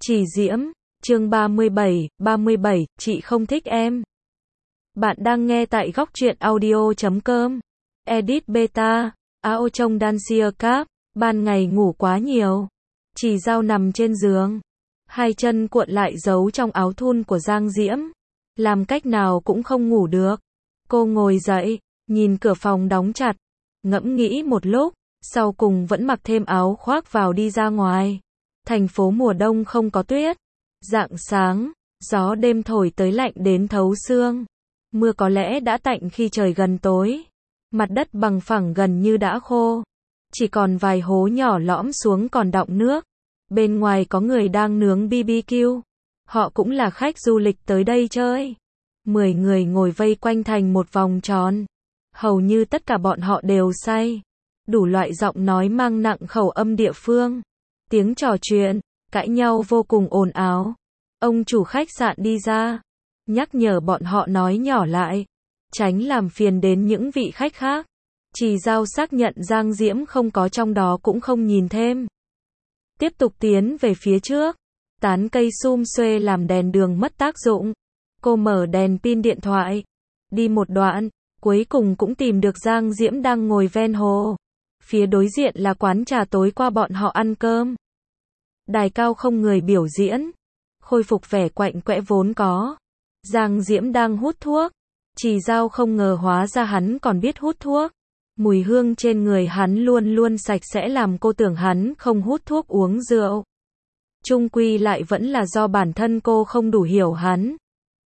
Chỉ Diễm, chương 37, chị không thích em. Bạn đang nghe tại góc truyện audio.com. Edit beta, Ao trông Dancia Cap, ban ngày ngủ quá nhiều. Chỉ Dao nằm trên giường, hai chân cuộn lại giấu trong áo thun của Giang Diễm. Làm cách nào cũng không ngủ được. Cô ngồi dậy, nhìn cửa phòng đóng chặt, ngẫm nghĩ một lúc, sau cùng vẫn mặc thêm áo khoác vào đi ra ngoài. Thành phố mùa đông không có tuyết. Rạng sáng, gió đêm thổi tới lạnh đến thấu xương. Mưa có lẽ đã tạnh khi trời gần tối. Mặt đất bằng phẳng gần như đã khô. Chỉ còn vài hố nhỏ lõm xuống còn đọng nước. Bên ngoài có người đang nướng BBQ. Họ cũng là khách du lịch tới đây chơi. 10 người ngồi vây quanh thành một vòng tròn. Hầu như tất cả bọn họ đều say. Đủ loại giọng nói mang nặng khẩu âm địa phương. Tiếng trò chuyện, cãi nhau vô cùng ồn ào. Ông chủ khách sạn đi ra, nhắc nhở bọn họ nói nhỏ lại, tránh làm phiền đến những vị khách khác. Chỉ Dao xác nhận Giang Diễm không có trong đó cũng không nhìn thêm. Tiếp tục tiến về phía trước, tán cây sum xuê làm đèn đường mất tác dụng. Cô mở đèn pin điện thoại, đi một đoạn, cuối cùng cũng tìm được Giang Diễm đang ngồi ven hồ. Phía đối diện là quán trà tối qua bọn họ ăn cơm. Đài cao không người biểu diễn, khôi phục vẻ quạnh quẽ vốn có. Giang Diễm đang hút thuốc. Chỉ Dao không ngờ hóa ra hắn còn biết hút thuốc. Mùi hương trên người hắn luôn luôn sạch sẽ làm cô tưởng hắn không hút thuốc uống rượu. Chung quy lại vẫn là do bản thân cô không đủ hiểu hắn.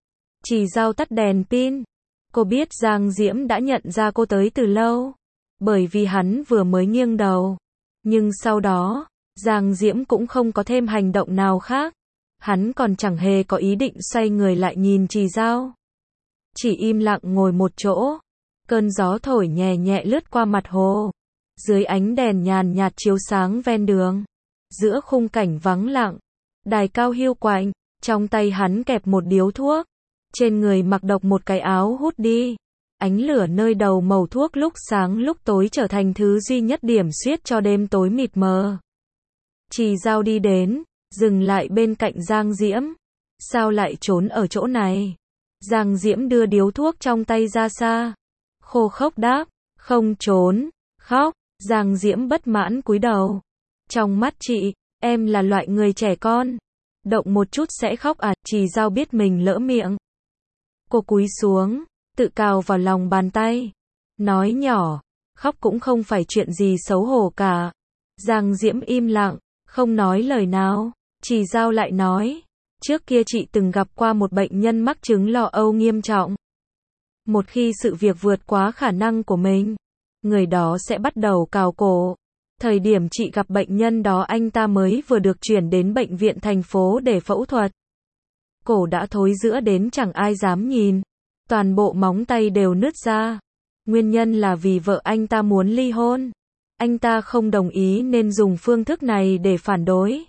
Chỉ Dao tắt đèn pin. Cô biết Giang Diễm đã nhận ra cô tới từ lâu, bởi vì hắn vừa mới nghiêng đầu. Nhưng sau đó, Giang Diễm cũng không có thêm hành động nào khác. Hắn còn chẳng hề có ý định xoay người lại nhìn Chỉ Dao. Chỉ im lặng ngồi một chỗ. Cơn gió thổi nhẹ nhẹ lướt qua mặt hồ. Dưới ánh đèn nhàn nhạt chiếu sáng ven đường. Giữa khung cảnh vắng lặng, đài cao hiu quạnh, trong tay hắn kẹp một điếu thuốc. Trên người mặc độc một cái áo hút đi. Ánh lửa nơi đầu màu thuốc lúc sáng lúc tối trở thành thứ duy nhất điểm xuyết cho đêm tối mịt mờ. Chỉ Dao đi đến, dừng lại bên cạnh Giang Diễm. Sao lại trốn ở chỗ này? Giang Diễm đưa điếu thuốc trong tay ra xa. Khô khốc đáp, không trốn, khóc. Giang Diễm bất mãn cúi đầu. Trong mắt chị, em là loại người trẻ con. Động một chút sẽ khóc à? Chỉ Dao biết mình lỡ miệng. Cô cúi xuống, tự cào vào lòng bàn tay. Nói nhỏ, khóc cũng không phải chuyện gì xấu hổ cả. Giang Diễm im lặng, không nói lời nào. Chỉ Dao lại nói, trước kia chị từng gặp qua một bệnh nhân mắc chứng lo âu nghiêm trọng. Một khi sự việc vượt quá khả năng của mình, người đó sẽ bắt đầu cào cổ. Thời điểm chị gặp bệnh nhân đó anh ta mới vừa được chuyển đến bệnh viện thành phố để phẫu thuật. Cổ đã thối rữa đến chẳng ai dám nhìn. Toàn bộ móng tay đều nứt ra. Nguyên nhân là vì vợ anh ta muốn ly hôn. Anh ta không đồng ý nên dùng phương thức này để phản đối.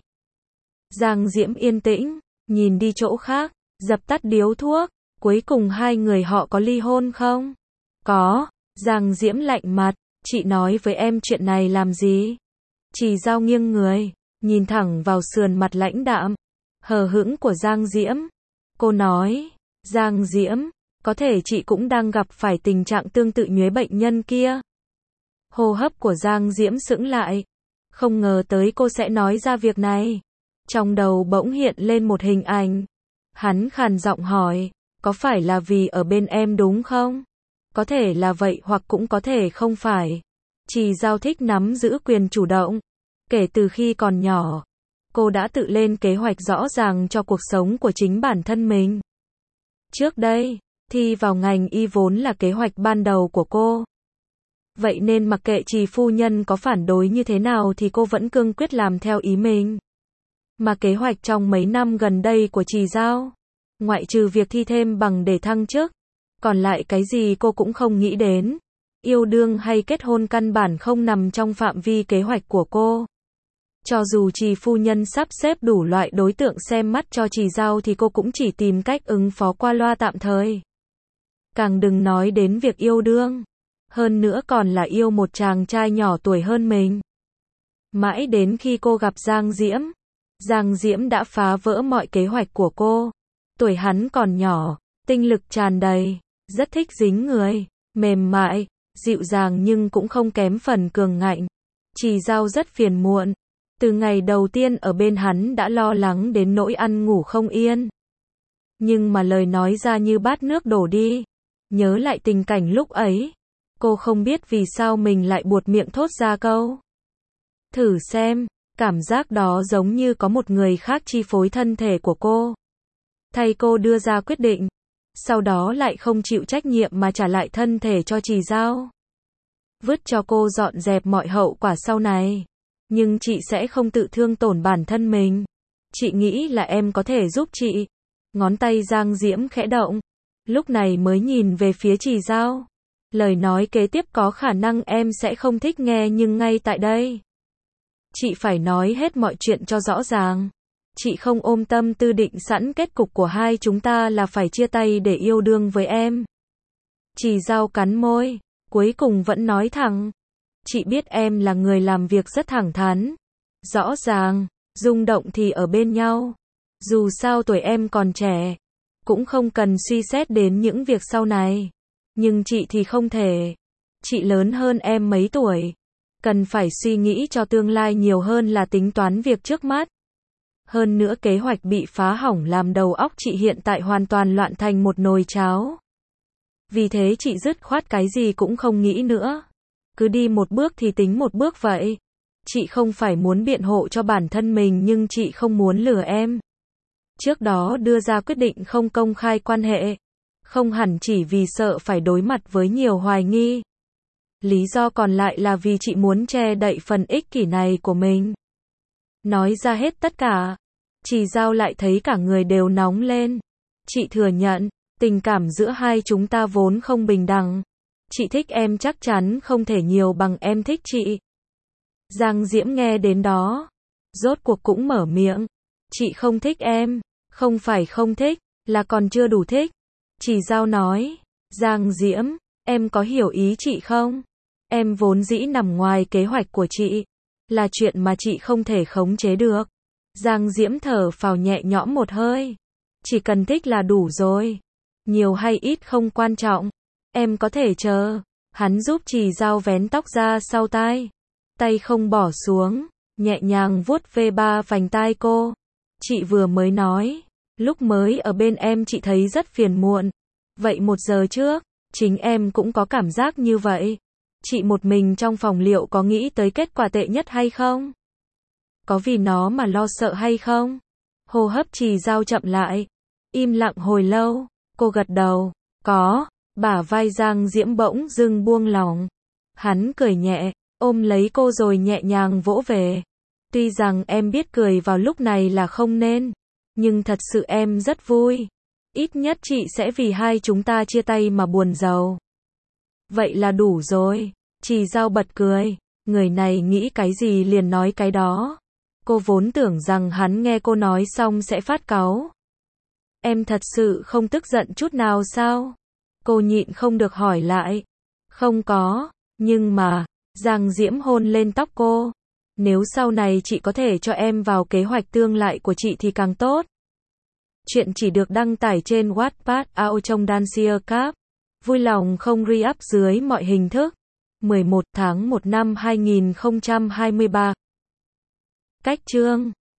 Giang Diễm yên tĩnh, nhìn đi chỗ khác, dập tắt điếu thuốc. Cuối cùng hai người họ có ly hôn không? Có. Giang Diễm lạnh mặt, chị nói với em chuyện này làm gì? Chỉ Dao nghiêng người, nhìn thẳng vào sườn mặt lãnh đạm, hờ hững của Giang Diễm. Cô nói, Giang Diễm, có thể chị cũng đang gặp phải tình trạng tương tự nhuế bệnh nhân kia. Hô hấp của Giang Diễm sững lại. Không ngờ tới cô sẽ nói ra việc này. Trong đầu bỗng hiện lên một hình ảnh. Hắn khàn giọng hỏi, có phải là vì ở bên em đúng không? Có thể là vậy hoặc cũng có thể không phải. Chỉ Dao thích nắm giữ quyền chủ động. Kể từ khi còn nhỏ, cô đã tự lên kế hoạch rõ ràng cho cuộc sống của chính bản thân mình. Trước đây, thi vào ngành y vốn là kế hoạch ban đầu của cô. Vậy nên mặc kệ Trì phu nhân có phản đối như thế nào thì cô vẫn cương quyết làm theo ý mình. Mà kế hoạch trong mấy năm gần đây của Chỉ Dao, ngoại trừ việc thi thêm bằng để thăng chức, còn lại cái gì cô cũng không nghĩ đến. Yêu đương hay kết hôn căn bản không nằm trong phạm vi kế hoạch của cô. Cho dù Trì phu nhân sắp xếp đủ loại đối tượng xem mắt cho Chỉ Dao thì cô cũng chỉ tìm cách ứng phó qua loa tạm thời. Càng đừng nói đến việc yêu đương. Hơn nữa còn là yêu một chàng trai nhỏ tuổi hơn mình. Mãi đến khi cô gặp Giang Diễm, Giang Diễm đã phá vỡ mọi kế hoạch của cô. Tuổi hắn còn nhỏ, tinh lực tràn đầy, rất thích dính người, mềm mại, dịu dàng nhưng cũng không kém phần cường ngạnh. Trì Dao rất phiền muộn. Từ ngày đầu tiên ở bên hắn đã lo lắng đến nỗi ăn ngủ không yên. Nhưng mà lời nói ra như bát nước đổ đi. Nhớ lại tình cảnh lúc ấy, cô không biết vì sao mình lại buột miệng thốt ra câu. Thử xem, cảm giác đó giống như có một người khác chi phối thân thể của cô. Thay cô đưa ra quyết định, sau đó lại không chịu trách nhiệm mà trả lại thân thể cho Trì Dao. Vứt cho cô dọn dẹp mọi hậu quả sau này. Nhưng chị sẽ không tự thương tổn bản thân mình. Chị nghĩ là em có thể giúp chị. Ngón tay Giang Diễm khẽ động. Lúc này mới nhìn về phía Trì Dao. Lời nói kế tiếp có khả năng em sẽ không thích nghe nhưng ngay tại đây, chị phải nói hết mọi chuyện cho rõ ràng. Chị không ôm tâm tư định sẵn kết cục của hai chúng ta là phải chia tay để yêu đương với em. Trì Dao cắn môi, cuối cùng vẫn nói thẳng. Chị biết em là người làm việc rất thẳng thắn. Rõ ràng, rung động thì ở bên nhau. Dù sao tuổi em còn trẻ, cũng không cần suy xét đến những việc sau này. Nhưng chị thì không thể. Chị lớn hơn em mấy tuổi. Cần phải suy nghĩ cho tương lai nhiều hơn là tính toán việc trước mắt. Hơn nữa kế hoạch bị phá hỏng làm đầu óc chị hiện tại hoàn toàn loạn thành một nồi cháo. Vì thế chị dứt khoát cái gì cũng không nghĩ nữa. Cứ đi một bước thì tính một bước vậy. Chị không phải muốn biện hộ cho bản thân mình nhưng chị không muốn lừa em. Trước đó đưa ra quyết định không công khai quan hệ. Không hẳn chỉ vì sợ phải đối mặt với nhiều hoài nghi. Lý do còn lại là vì chị muốn che đậy phần ích kỷ này của mình. Nói ra hết tất cả, Trì Dao lại thấy cả người đều nóng lên. Chị thừa nhận, tình cảm giữa hai chúng ta vốn không bình đẳng. Chị thích em chắc chắn không thể nhiều bằng em thích chị. Giang Diễm nghe đến đó, rốt cuộc cũng mở miệng. Chị không thích em, không phải không thích, là còn chưa đủ thích. Trì Dao nói, Giang Diễm, em có hiểu ý chị không? Em vốn dĩ nằm ngoài kế hoạch của chị, là chuyện mà chị không thể khống chế được. Giang Diễm thở phào nhẹ nhõm một hơi. Chỉ cần thích là đủ rồi. Nhiều hay ít không quan trọng. Em có thể chờ. Hắn giúp Trì Dao vén tóc ra sau tai. Tay không bỏ xuống, nhẹ nhàng vuốt ve ba vành tai cô. Chị vừa mới nói, lúc mới ở bên em chị thấy rất phiền muộn. Vậy 1 giờ trước, chính em cũng có cảm giác như vậy. Chị một mình trong phòng liệu có nghĩ tới kết quả tệ nhất hay không? Có vì nó mà lo sợ hay không? Hô hấp Trì Dao chậm lại. Im lặng hồi lâu, cô gật đầu. Có. Bả vai Giang Diễm bỗng dưng buông lỏng. Hắn cười nhẹ, ôm lấy cô rồi nhẹ nhàng vỗ về. Tuy rằng em biết cười vào lúc này là không nên, nhưng thật sự em rất vui. Ít nhất chị sẽ vì hai chúng ta chia tay mà buồn rầu. Vậy là đủ rồi. Trì Dao bật cười. Người này nghĩ cái gì liền nói cái đó. Cô vốn tưởng rằng hắn nghe cô nói xong sẽ phát cáu. Em thật sự không tức giận chút nào sao? Cô nhịn không được hỏi lại. Không có, nhưng mà, Giang Diễm hôn lên tóc cô. Nếu sau này chị có thể cho em vào kế hoạch tương lai của chị thì càng tốt. Chuyện chỉ được đăng tải trên Wattpad Ao trong Dancia Cup. Vui lòng không re-up dưới mọi hình thức. 11 tháng 1 năm 2023. Cách chương